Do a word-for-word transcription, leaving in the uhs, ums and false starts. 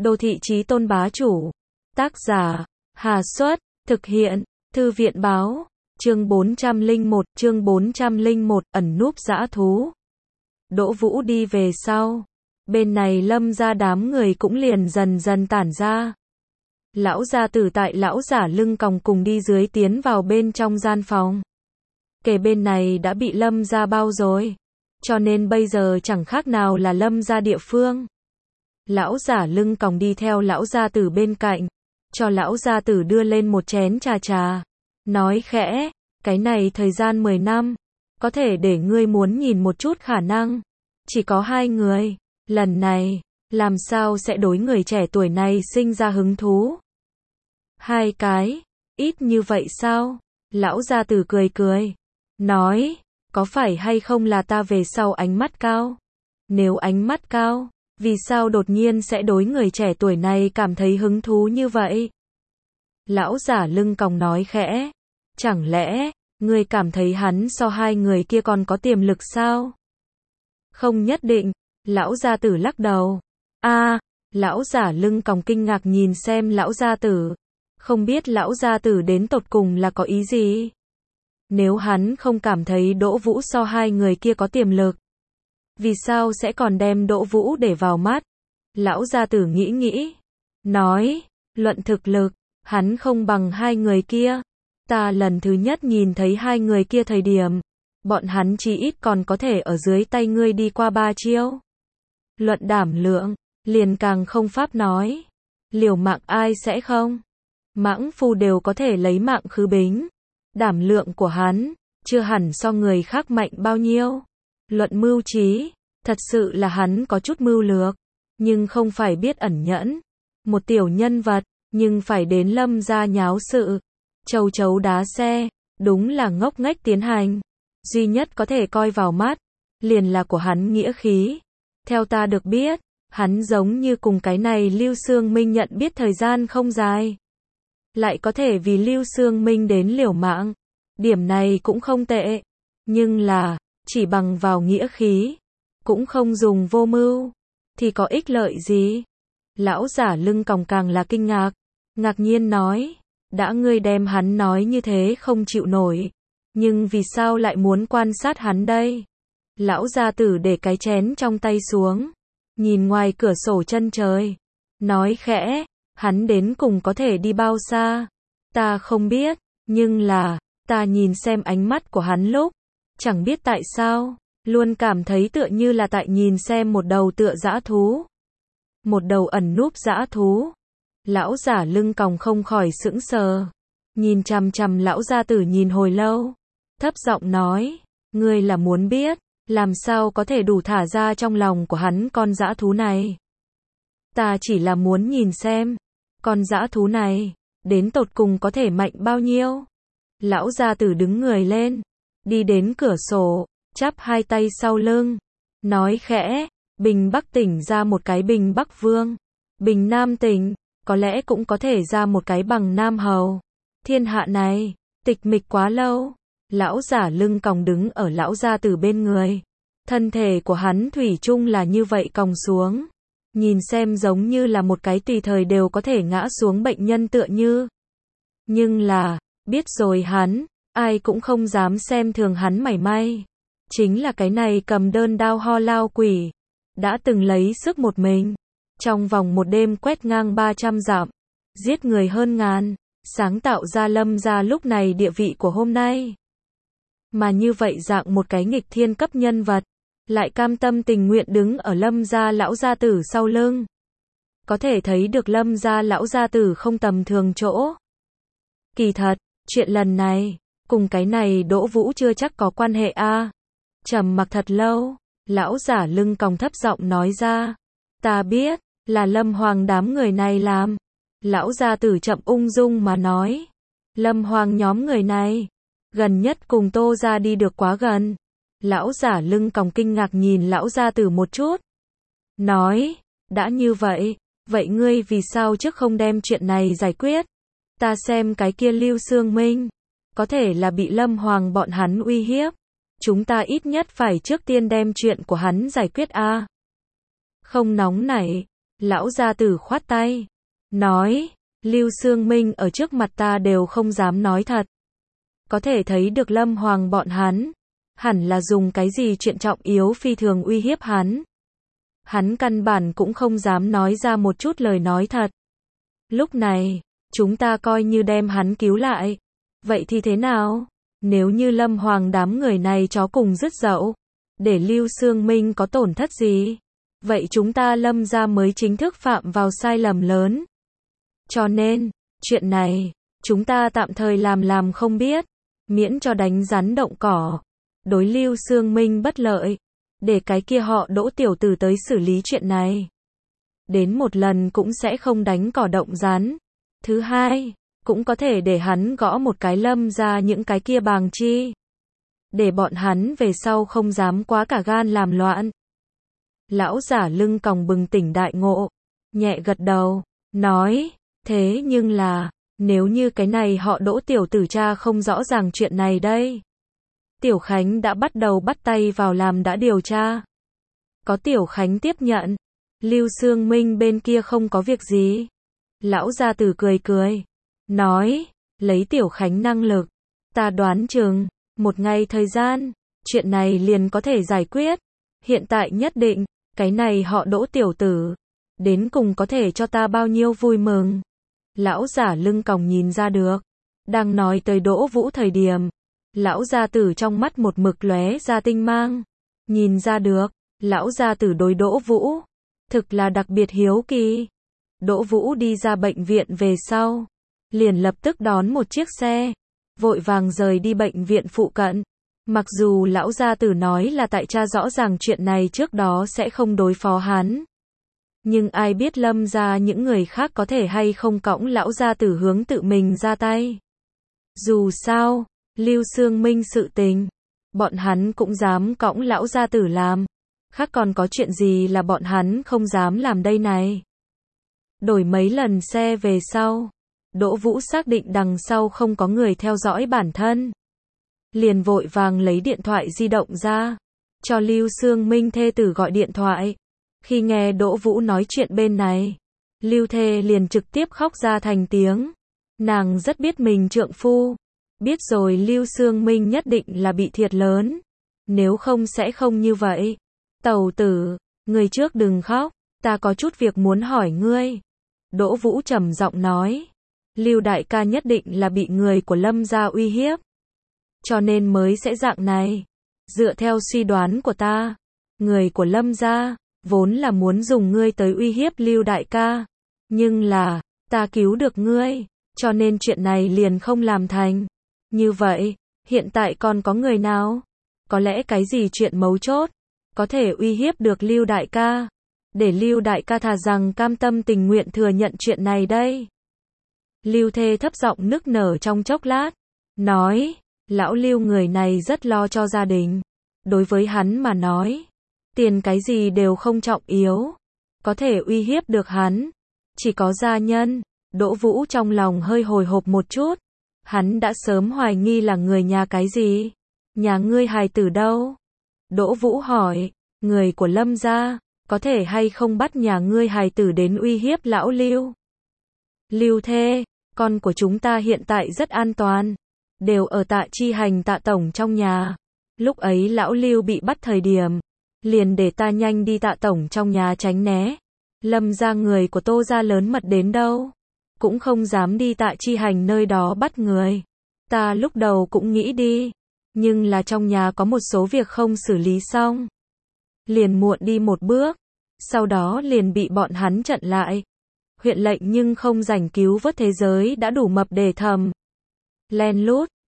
Đô thị chí tôn bá chủ. Tác giả, Hà Xuất, thực hiện, Thư viện báo, chương bốn trăm lẻ một, chương bốn trăm lẻ một, ẩn núp dã thú. Đỗ Vũ đi về sau. Bên này Lâm gia đám người cũng liền dần dần tản ra. Lão gia tử tại lão giả lưng còng cùng đi dưới tiến vào bên trong gian phòng. Kể bên này đã bị Lâm gia bao rồi. Cho nên bây giờ chẳng khác nào là Lâm gia địa phương. Lão giả lưng còng đi theo lão gia tử bên cạnh. Cho lão gia tử đưa lên một chén trà trà. Nói khẽ, cái này thời gian mười năm. Có thể để ngươi muốn nhìn một chút khả năng. Chỉ có hai người. Lần này, làm sao sẽ đối người trẻ tuổi này sinh ra hứng thú? Hai cái, ít như vậy sao? Lão gia tử cười cười. Nói, có phải hay không là ta về sau ánh mắt cao? Nếu ánh mắt cao, vì sao đột nhiên sẽ đối người trẻ tuổi này cảm thấy hứng thú như vậy? Lão giả lưng còng nói khẽ. Chẳng lẽ, ngươi cảm thấy hắn so hai người kia còn có tiềm lực sao? Không nhất định. Lão gia tử lắc đầu. A, à, lão giả lưng còng kinh ngạc nhìn xem lão gia tử. Không biết lão gia tử đến tột cùng là có ý gì? Nếu hắn không cảm thấy Đỗ Vũ so hai người kia có tiềm lực, vì sao sẽ còn đem Đỗ Vũ để vào mắt? Lão gia tử nghĩ nghĩ. Nói, luận thực lực, hắn không bằng hai người kia. Ta lần thứ nhất nhìn thấy hai người kia thời điểm, bọn hắn chỉ ít còn có thể ở dưới tay ngươi đi qua ba chiêu. Luận đảm lượng, liền càng không pháp nói. Liều mạng ai sẽ không? Mãng phu đều có thể lấy mạng khứ bính. Đảm lượng của hắn, chưa hẳn so người khác mạnh bao nhiêu. Luận mưu trí, thật sự là hắn có chút mưu lược, nhưng không phải biết ẩn nhẫn. Một tiểu nhân vật, nhưng phải đến Lâm gia nháo sự. Châu chấu đá xe, đúng là ngốc nghếch tiến hành. Duy nhất có thể coi vào mắt, liền là của hắn nghĩa khí. Theo ta được biết, hắn giống như cùng cái này Lưu Xương Minh nhận biết thời gian không dài. Lại có thể vì Lưu Xương Minh đến liều mạng. Điểm này cũng không tệ. Nhưng là, chỉ bằng vào nghĩa khí, cũng không dùng vô mưu, thì có ích lợi gì? Lão giả lưng còng càng là kinh ngạc. Ngạc nhiên nói, đã ngươi đem hắn nói như thế không chịu nổi. Nhưng vì sao lại muốn quan sát hắn đây? Lão gia tử để cái chén trong tay xuống, nhìn ngoài cửa sổ chân trời, nói khẽ, hắn đến cùng có thể đi bao xa? Ta không biết, nhưng là, ta nhìn xem ánh mắt của hắn lúc, chẳng biết tại sao, luôn cảm thấy tựa như là tại nhìn xem một đầu tựa dã thú. Một đầu ẩn núp dã thú. Lão giả lưng còng không khỏi sững sờ, nhìn chằm chằm lão gia tử nhìn hồi lâu, thấp giọng nói, ngươi là muốn biết, làm sao có thể đủ thả ra trong lòng của hắn con dã thú này? Ta chỉ là muốn nhìn xem, con dã thú này, đến tột cùng có thể mạnh bao nhiêu? Lão gia tử đứng người lên, đi đến cửa sổ, chắp hai tay sau lưng, nói khẽ, Bình Bắc tỉnh ra một cái Bình Bắc Vương, Bình Nam tỉnh, có lẽ cũng có thể ra một cái Bằng Nam Hầu. Thiên hạ này, tịch mịch quá lâu. Lão giả lưng còng đứng ở lão gia tử bên người. Thân thể của hắn thủy chung là như vậy còng xuống. Nhìn xem giống như là một cái tùy thời đều có thể ngã xuống bệnh nhân tựa như. Nhưng là, biết rồi hắn, ai cũng không dám xem thường hắn mảy may. Chính là cái này cầm đơn đao ho lao quỷ. Đã từng lấy sức một mình. Trong vòng một đêm quét ngang ba trăm dặm. Giết người hơn ngàn. Sáng tạo ra Lâm gia lúc này địa vị của hôm nay. Mà như vậy dạng một cái nghịch thiên cấp nhân vật, lại cam tâm tình nguyện đứng ở Lâm gia lão gia tử sau lưng. Có thể thấy được Lâm gia lão gia tử không tầm thường chỗ. Kỳ thật, chuyện lần này, cùng cái này Đỗ Vũ chưa chắc có quan hệ a. À. Trầm mặc thật lâu, lão giả lưng còng thấp giọng nói ra, ta biết, là Lâm Hoàng đám người này làm. Lão gia tử chậm ung dung mà nói, Lâm Hoàng nhóm người này, gần nhất cùng Tô gia đi được quá gần. Lão giả lưng còng kinh ngạc nhìn lão gia tử một chút. Nói, đã như vậy, vậy ngươi vì sao trước không đem chuyện này giải quyết? Ta xem cái kia Lưu Xương Minh, có thể là bị Lâm Hoàng bọn hắn uy hiếp. Chúng ta ít nhất phải trước tiên đem chuyện của hắn giải quyết a. À. Không nóng nảy, Lão gia tử khoát tay, nói, Lưu Xương Minh ở trước mặt ta đều không dám nói thật. Có thể thấy được Lâm Hoàng bọn hắn, hẳn là dùng cái gì chuyện trọng yếu phi thường uy hiếp hắn. Hắn căn bản cũng không dám nói ra một chút lời nói thật. Lúc này, chúng ta coi như đem hắn cứu lại. Vậy thì thế nào? Nếu như Lâm Hoàng đám người này chó cùng dứt dậu, để Lưu Xương Minh có tổn thất gì? Vậy chúng ta Lâm gia mới chính thức phạm vào sai lầm lớn. Cho nên, chuyện này, chúng ta tạm thời làm làm không biết, miễn cho đánh rắn động cỏ. Đối Lưu Xương Minh bất lợi, để cái kia họ Đỗ tiểu tử tới xử lý chuyện này. Đến một lần cũng sẽ không đánh cỏ động rắn. Thứ hai, cũng có thể để hắn gõ một cái Lâm ra những cái kia bàng chi. Để bọn hắn về sau không dám quá cả gan làm loạn. Lão giả lưng còng bừng tỉnh đại ngộ, nhẹ gật đầu, nói, thế nhưng là, nếu như cái này họ Đỗ tiểu tử cha không rõ ràng chuyện này đây. Tiểu Khánh đã bắt đầu bắt tay vào làm đã điều tra. Có Tiểu Khánh tiếp nhận, Lưu Xương Minh bên kia không có việc gì. Lão gia tử cười cười, nói, lấy Tiểu Khánh năng lực, ta đoán chừng, một ngày thời gian, chuyện này liền có thể giải quyết. Hiện tại nhất định, cái này họ Đỗ tiểu tử, đến cùng có thể cho ta bao nhiêu vui mừng. Lão giả lưng còng nhìn ra được, đang nói tới Đỗ Vũ thời điểm, lão gia tử trong mắt một mực lóe ra tinh mang, nhìn ra được, lão gia tử đối Đỗ Vũ, thực là đặc biệt hiếu kỳ. Đỗ Vũ đi ra bệnh viện về sau, liền lập tức đón một chiếc xe, vội vàng rời đi bệnh viện phụ cận. Mặc dù lão gia tử nói là tại cha rõ ràng chuyện này trước đó sẽ không đối phó hắn. Nhưng ai biết Lâm gia những người khác có thể hay không cõng lão gia tử hướng tự mình ra tay. Dù sao, Lưu Xương Minh sự tình, bọn hắn cũng dám cõng lão gia tử làm. Khác còn có chuyện gì là bọn hắn không dám làm đây này. Đổi mấy lần xe về sau, Đỗ Vũ xác định đằng sau không có người theo dõi bản thân. Liền vội vàng lấy điện thoại di động ra, cho Lưu Xương Minh thê tử gọi điện thoại. Khi nghe Đỗ Vũ nói chuyện bên này, Lưu thê liền trực tiếp khóc ra thành tiếng. Nàng rất biết mình trượng phu, biết rồi Lưu Xương Minh nhất định là bị thiệt lớn, nếu không sẽ không như vậy. Tẩu tử, người trước đừng khóc, ta có chút việc muốn hỏi ngươi. Đỗ Vũ trầm giọng nói, Lưu đại ca nhất định là bị người của Lâm gia uy hiếp, cho nên mới sẽ dạng này. Dựa theo suy đoán của ta, người của Lâm gia vốn là muốn dùng ngươi tới uy hiếp Lưu đại ca, nhưng là, ta cứu được ngươi, cho nên chuyện này liền không làm thành. Như vậy, hiện tại còn có người nào? Có lẽ cái gì chuyện mấu chốt, có thể uy hiếp được Lưu đại ca, để Lưu đại ca thà rằng cam tâm tình nguyện thừa nhận chuyện này đây. Lưu thê thấp giọng nức nở trong chốc lát, nói, lão Lưu người này rất lo cho gia đình. Đối với hắn mà nói, tiền cái gì đều không trọng yếu, có thể uy hiếp được hắn, chỉ có gia nhân. Đỗ Vũ trong lòng hơi hồi hộp một chút, hắn đã sớm hoài nghi là người nhà cái gì. Nhà ngươi hài tử đâu? Đỗ Vũ hỏi, người của Lâm gia, có thể hay không bắt nhà ngươi hài tử đến uy hiếp lão Lưu? Lưu thê, con của chúng ta hiện tại rất an toàn, đều ở Tạ Chi Hành Tạ tổng trong nhà. Lúc ấy lão Lưu bị bắt thời điểm, liền để ta nhanh đi Tạ tổng trong nhà tránh né. Lâm gia người của Tô gia lớn mật đến đâu, cũng không dám đi Tạ Chi Hành nơi đó bắt người. Ta lúc đầu cũng nghĩ đi, nhưng là trong nhà có một số việc không xử lý xong, liền muộn đi một bước, sau đó liền bị bọn hắn chặn lại. Huyện lệnh nhưng không rảnh cứu vớt thế giới đã đủ mập để thầm. Len lút,